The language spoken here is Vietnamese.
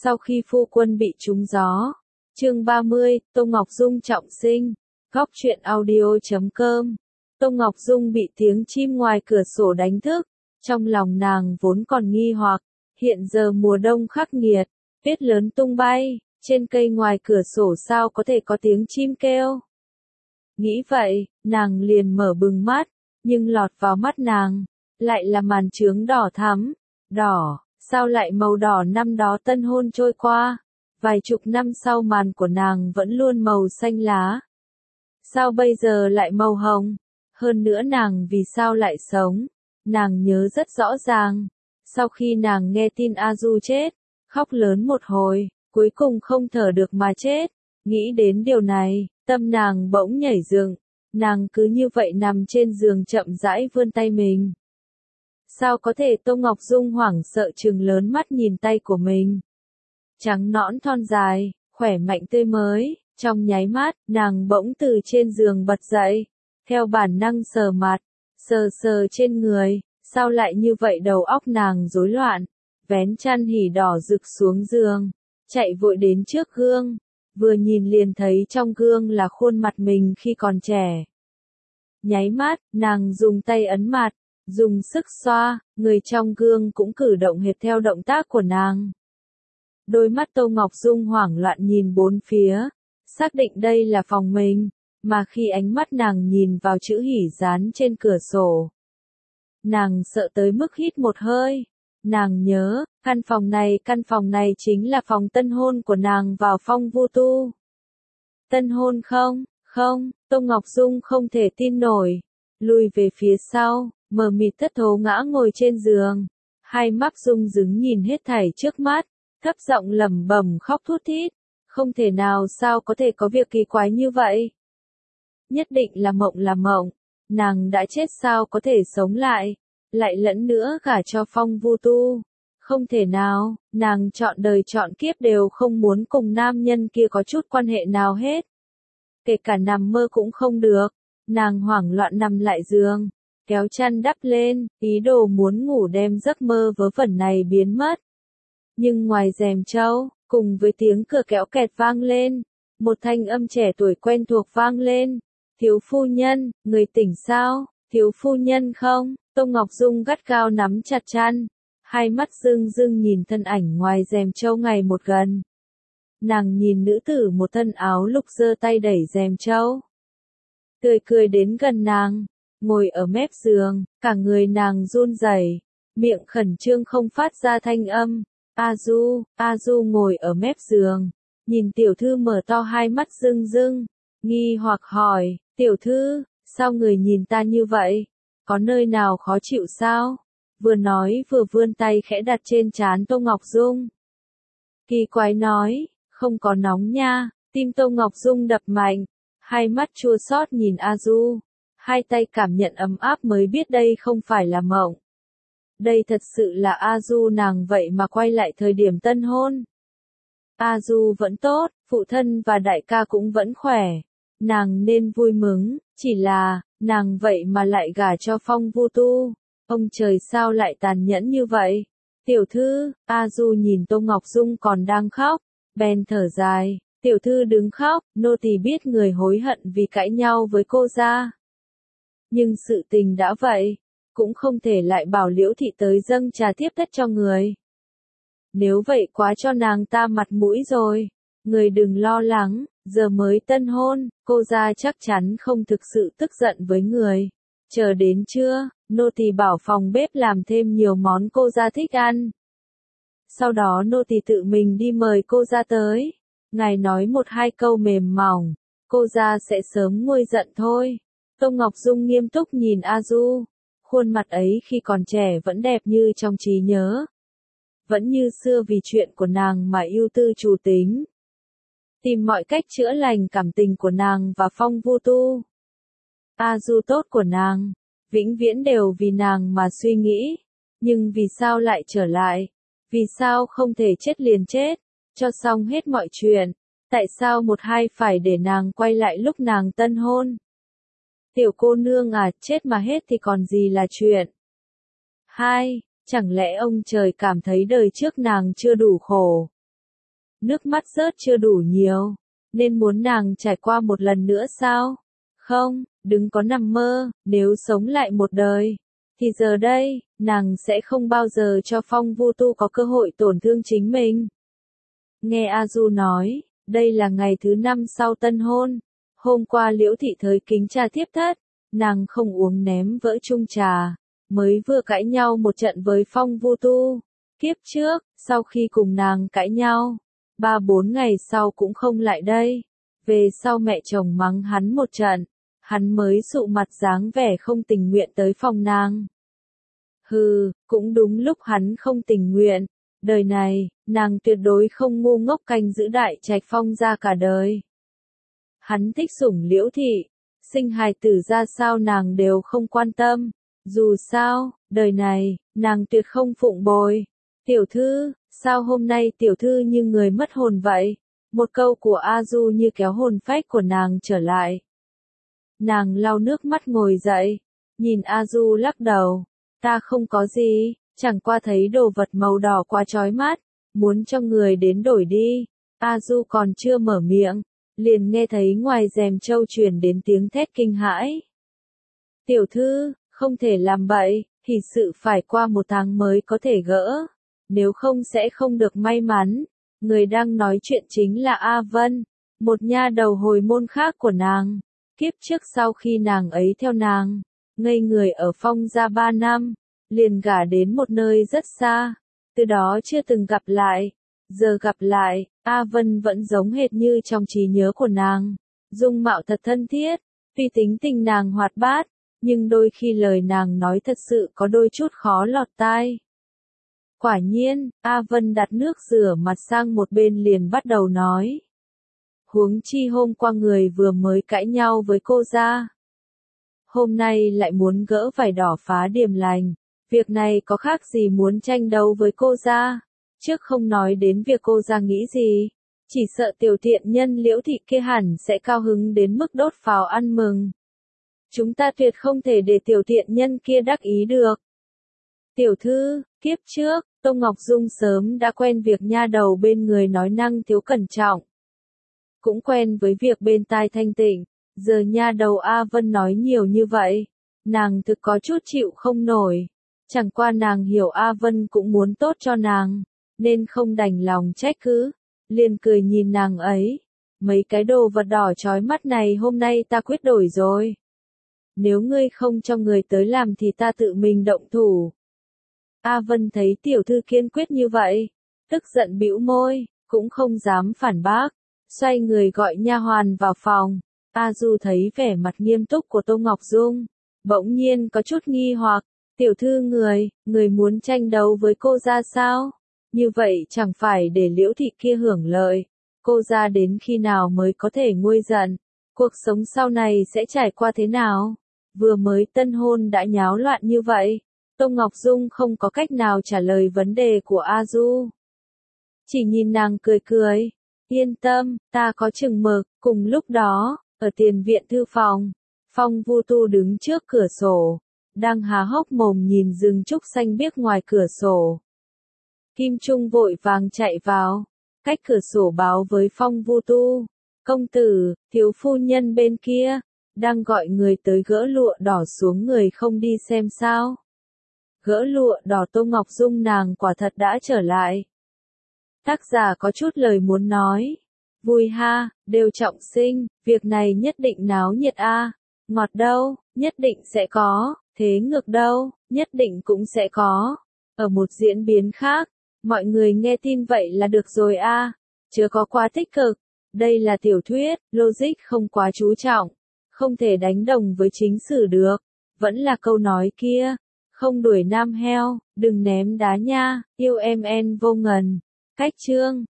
Sau khi phu quân bị trúng gió. Chương 30, Tô Ngọc Dung trọng sinh. Góc truyện audio.com. Tô Ngọc Dung bị tiếng chim ngoài cửa sổ đánh thức. Trong lòng nàng vốn còn nghi hoặc, hiện giờ mùa đông khắc nghiệt, tuyết lớn tung bay, trên cây ngoài cửa sổ sao có thể có tiếng chim kêu. Nghĩ vậy, nàng liền mở bừng mắt, nhưng lọt vào mắt nàng, lại là màn chướng đỏ thắm. Đỏ, sao lại màu đỏ năm đó tân hôn trôi qua, vài chục năm sau màn của nàng vẫn luôn màu xanh lá. Sao bây giờ lại màu hồng? Hơn nữa nàng vì sao lại sống? Nàng nhớ rất rõ ràng, sau khi nàng nghe tin A Du chết, khóc lớn một hồi, cuối cùng không thở được mà chết. Nghĩ đến điều này, tâm nàng bỗng nhảy dựng, nàng cứ như vậy nằm trên giường chậm rãi vươn tay mình. Sao có thể? Tô Ngọc Dung hoảng sợ trừng lớn mắt nhìn tay của mình. Trắng nõn thon dài, khỏe mạnh tươi mới, trong nháy mắt, nàng bỗng từ trên giường bật dậy, theo bản năng sờ mặt, sờ sờ trên người, sao lại như vậy? Đầu óc nàng rối loạn, vén chăn hỉ đỏ rực xuống giường, chạy vội đến trước gương, vừa nhìn liền thấy trong gương là khuôn mặt mình khi còn trẻ. Nháy mắt, nàng dùng tay ấn mặt, dùng sức xoa, người trong gương cũng cử động hệt theo động tác của nàng. Đôi mắt Tô Ngọc Dung hoảng loạn nhìn bốn phía, xác định đây là phòng mình, mà khi ánh mắt nàng nhìn vào chữ hỉ dán trên cửa sổ, nàng sợ tới mức hít một hơi. Nàng nhớ, căn phòng này chính là phòng tân hôn của nàng vào Phong Vu Tu. Tân hôn không? Không, Tô Ngọc Dung không thể tin nổi, lùi về phía sau, mờ mịt thất thố ngã ngồi trên giường, hai mắt rung rứng nhìn hết thảy trước mắt, thấp giọng lẩm bẩm khóc thút thít. Không thể nào, sao có thể có việc kỳ quái như vậy? Nhất định là mộng, nàng đã chết sao có thể sống lại, lại lẫn nữa gả cho Phong Vu Tu. Không thể nào, nàng chọn đời chọn kiếp đều không muốn cùng nam nhân kia có chút quan hệ nào hết. Kể cả nằm mơ cũng không được, nàng hoảng loạn nằm lại giường, kéo chăn đắp lên, ý đồ muốn ngủ đem giấc mơ vớ vẩn này biến mất. Nhưng ngoài rèm trâu, cùng với tiếng cửa kéo kẹt vang lên, một thanh âm trẻ tuổi quen thuộc vang lên. Thiếu phu nhân, người tỉnh sao? Thiếu phu nhân không? Tô Ngọc Dung gắt gao nắm chặt chăn, hai mắt rưng rưng nhìn thân ảnh ngoài rèm trâu ngày một gần. Nàng nhìn nữ tử một thân áo lục giơ tay đẩy rèm trâu, tươi cười đến gần nàng, ngồi ở mép giường, cả người nàng run rẩy, miệng khẩn trương không phát ra thanh âm. A Du ngồi ở mép giường, nhìn tiểu thư mở to hai mắt rưng rưng, nghi hoặc hỏi, tiểu thư, sao người nhìn ta như vậy? Có nơi nào khó chịu sao? Vừa nói vừa vươn tay khẽ đặt trên trán Tô Ngọc Dung. Kỳ quái nói, không có nóng nha. Tim Tô Ngọc Dung đập mạnh, hai mắt chua xót nhìn A Du, hai tay cảm nhận ấm áp mới biết đây không phải là mộng. Đây thật sự là A Du nàng vậy mà quay lại thời điểm tân hôn. A Du vẫn tốt, phụ thân và đại ca cũng vẫn khỏe. Nàng nên vui mừng, chỉ là, nàng vậy mà lại gả cho Phong Vu Tu. Ông trời sao lại tàn nhẫn như vậy? Tiểu thư, A Du nhìn Tô Ngọc Dung còn đang khóc, bèn thở dài, tiểu thư đừng khóc, nô tỳ biết người hối hận vì cãi nhau với cô ra. Nhưng sự tình đã vậy, cũng không thể lại bảo Liễu thị tới dâng trà tiếp tất cho người. Nếu vậy quá cho nàng ta mặt mũi rồi. Người đừng lo lắng, giờ mới tân hôn, cô ra chắc chắn không thực sự tức giận với người. Chờ đến trưa, nô tỳ bảo phòng bếp làm thêm nhiều món cô ra thích ăn. Sau đó nô tỳ tự mình đi mời cô ra tới. Ngài nói một hai câu mềm mỏng, cô ra sẽ sớm nguôi giận thôi. Tô Ngọc Dung nghiêm túc nhìn A Du, khuôn mặt ấy khi còn trẻ vẫn đẹp như trong trí nhớ. Vẫn như xưa vì chuyện của nàng mà ưu tư chủ tính. Tìm mọi cách chữa lành cảm tình của nàng và Phong Vu Tu. A Du tốt của nàng, vĩnh viễn đều vì nàng mà suy nghĩ. Nhưng vì sao lại trở lại? Vì sao không thể chết liền chết, cho xong hết mọi chuyện? Tại sao một hai phải để nàng quay lại lúc nàng tân hôn? Tiểu cô nương à, chết mà hết thì còn gì là chuyện? Hai, chẳng lẽ ông trời cảm thấy đời trước nàng chưa đủ khổ? nước mắt rớt chưa đủ nhiều, nên muốn nàng trải qua một lần nữa sao? Không, đừng có nằm mơ, nếu sống lại một đời, thì giờ đây, nàng sẽ không bao giờ cho Phong Vu Tu có cơ hội tổn thương chính mình. Nghe A Du nói, đây là ngày thứ 5 sau tân hôn. Hôm qua Liễu Thị Thới kính trà thiếp thất, nàng không uống ném vỡ chung trà, mới vừa cãi nhau một trận với Phong Vu Tu. Kiếp trước, sau khi cùng nàng cãi nhau, 3-4 ngày sau cũng không lại đây. Về sau mẹ chồng mắng hắn một trận, hắn mới sụ mặt dáng vẻ không tình nguyện tới phòng nàng. Hừ, cũng đúng lúc hắn không tình nguyện. Đời này, nàng tuyệt đối không ngu ngốc canh giữ đại trạch Phong gia cả đời. Hắn thích sủng Liễu Thị, sinh hài tử ra sao nàng đều không quan tâm. Dù sao, đời này, nàng tuyệt không phụng bồi. Tiểu thư, sao hôm nay tiểu thư như người mất hồn vậy? Một câu của A Du như kéo hồn phách của nàng trở lại. Nàng lau nước mắt ngồi dậy, nhìn A Du lắc đầu. Ta không có gì, chẳng qua thấy đồ vật màu đỏ quá chói mắt, muốn cho người đến đổi đi. A Du còn chưa mở miệng, liền nghe thấy ngoài rèm trâu truyền đến tiếng thét kinh hãi. Tiểu thư, không thể làm bậy, thì sự phải qua 1 tháng mới có thể gỡ, nếu không sẽ không được may mắn. Người đang nói chuyện chính là A Vân, một nha đầu hồi môn khác của nàng. Kiếp trước sau khi nàng ấy theo nàng, ngây người ở Phong gia 3 năm, liền gả đến một nơi rất xa, từ đó chưa từng gặp lại. Giờ gặp lại, A Vân vẫn giống hệt như trong trí nhớ của nàng, dung mạo thật thân thiết, tuy tính tình nàng hoạt bát, nhưng đôi khi lời nàng nói thật sự có đôi chút khó lọt tai. Quả nhiên, A Vân đặt nước rửa mặt sang một bên liền bắt đầu nói. Huống chi hôm qua người vừa mới cãi nhau với cô ra. Hôm nay lại muốn gỡ vải đỏ phá điềm lành. Việc này có khác gì muốn tranh đấu với cô ra. Trước không nói đến việc cô ra nghĩ gì. Chỉ sợ tiểu thiện nhân Liễu Thị kia hẳn sẽ cao hứng đến mức đốt pháo ăn mừng. Chúng ta tuyệt không thể để tiểu thiện nhân kia đắc ý được. Tiểu thư, kiếp trước, Tô Ngọc Dung sớm đã quen việc nha đầu bên người nói năng thiếu cẩn trọng. Cũng quen với việc bên tai thanh tịnh, giờ nha đầu A Vân nói nhiều như vậy, nàng thực có chút chịu không nổi. Chẳng qua nàng hiểu A Vân cũng muốn tốt cho nàng, nên không đành lòng trách cứ, liền cười nhìn nàng ấy. Mấy cái đồ vật đỏ chói mắt này hôm nay ta quyết đổi rồi. Nếu ngươi không cho người tới làm thì ta tự mình động thủ. A Vân thấy tiểu thư kiên quyết như vậy, tức giận bĩu môi, cũng không dám phản bác, xoay người gọi nha hoàn vào phòng. A Du thấy vẻ mặt nghiêm túc của Tô Ngọc Dung, bỗng nhiên có chút nghi hoặc, tiểu thư người muốn tranh đấu với cô ra sao? Như vậy chẳng phải để Liễu Thị kia hưởng lợi, cô ra đến khi nào mới có thể nguôi giận, cuộc sống sau này sẽ trải qua thế nào? Vừa mới tân hôn đã nháo loạn như vậy. Tô Ngọc Dung không có cách nào trả lời vấn đề của A Du. Chỉ nhìn nàng cười cười. Yên tâm, ta có chừng mực. Cùng lúc đó, ở tiền viện thư phòng, Phong Vu Tu đứng trước cửa sổ, đang há hốc mồm nhìn rừng trúc xanh biếc ngoài cửa sổ. Kim Trung vội vàng chạy vào, cách cửa sổ báo với Phong Vu Tu. Công tử, thiếu phu nhân bên kia, đang gọi người tới gỡ lụa đỏ xuống, người không đi xem sao? Gỡ lụa đỏ. Tô Ngọc Dung nàng quả thật đã trở lại. Tác giả có chút lời muốn nói. Vui ha, đều trọng sinh, việc này nhất định náo nhiệt a. Ngọt đâu, nhất định sẽ có, thế ngược đâu, nhất định cũng sẽ có. Ở một diễn biến khác, mọi người nghe tin vậy là được rồi a, chớ có quá tích cực. Đây là tiểu thuyết, logic không quá chú trọng, không thể đánh đồng với chính sử được. Vẫn là câu nói kia, không đuổi nam heo, đừng ném đá nha, yêu em en vô ngần. Cách chương